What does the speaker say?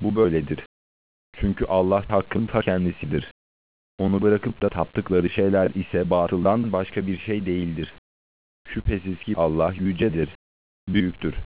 Bu böyledir. Çünkü Allah hakkın ta kendisidir. Onu bırakıp da taptıkları şeyler ise batıldan başka bir şey değildir. Şüphesiz ki Allah yücedir, büyüktür.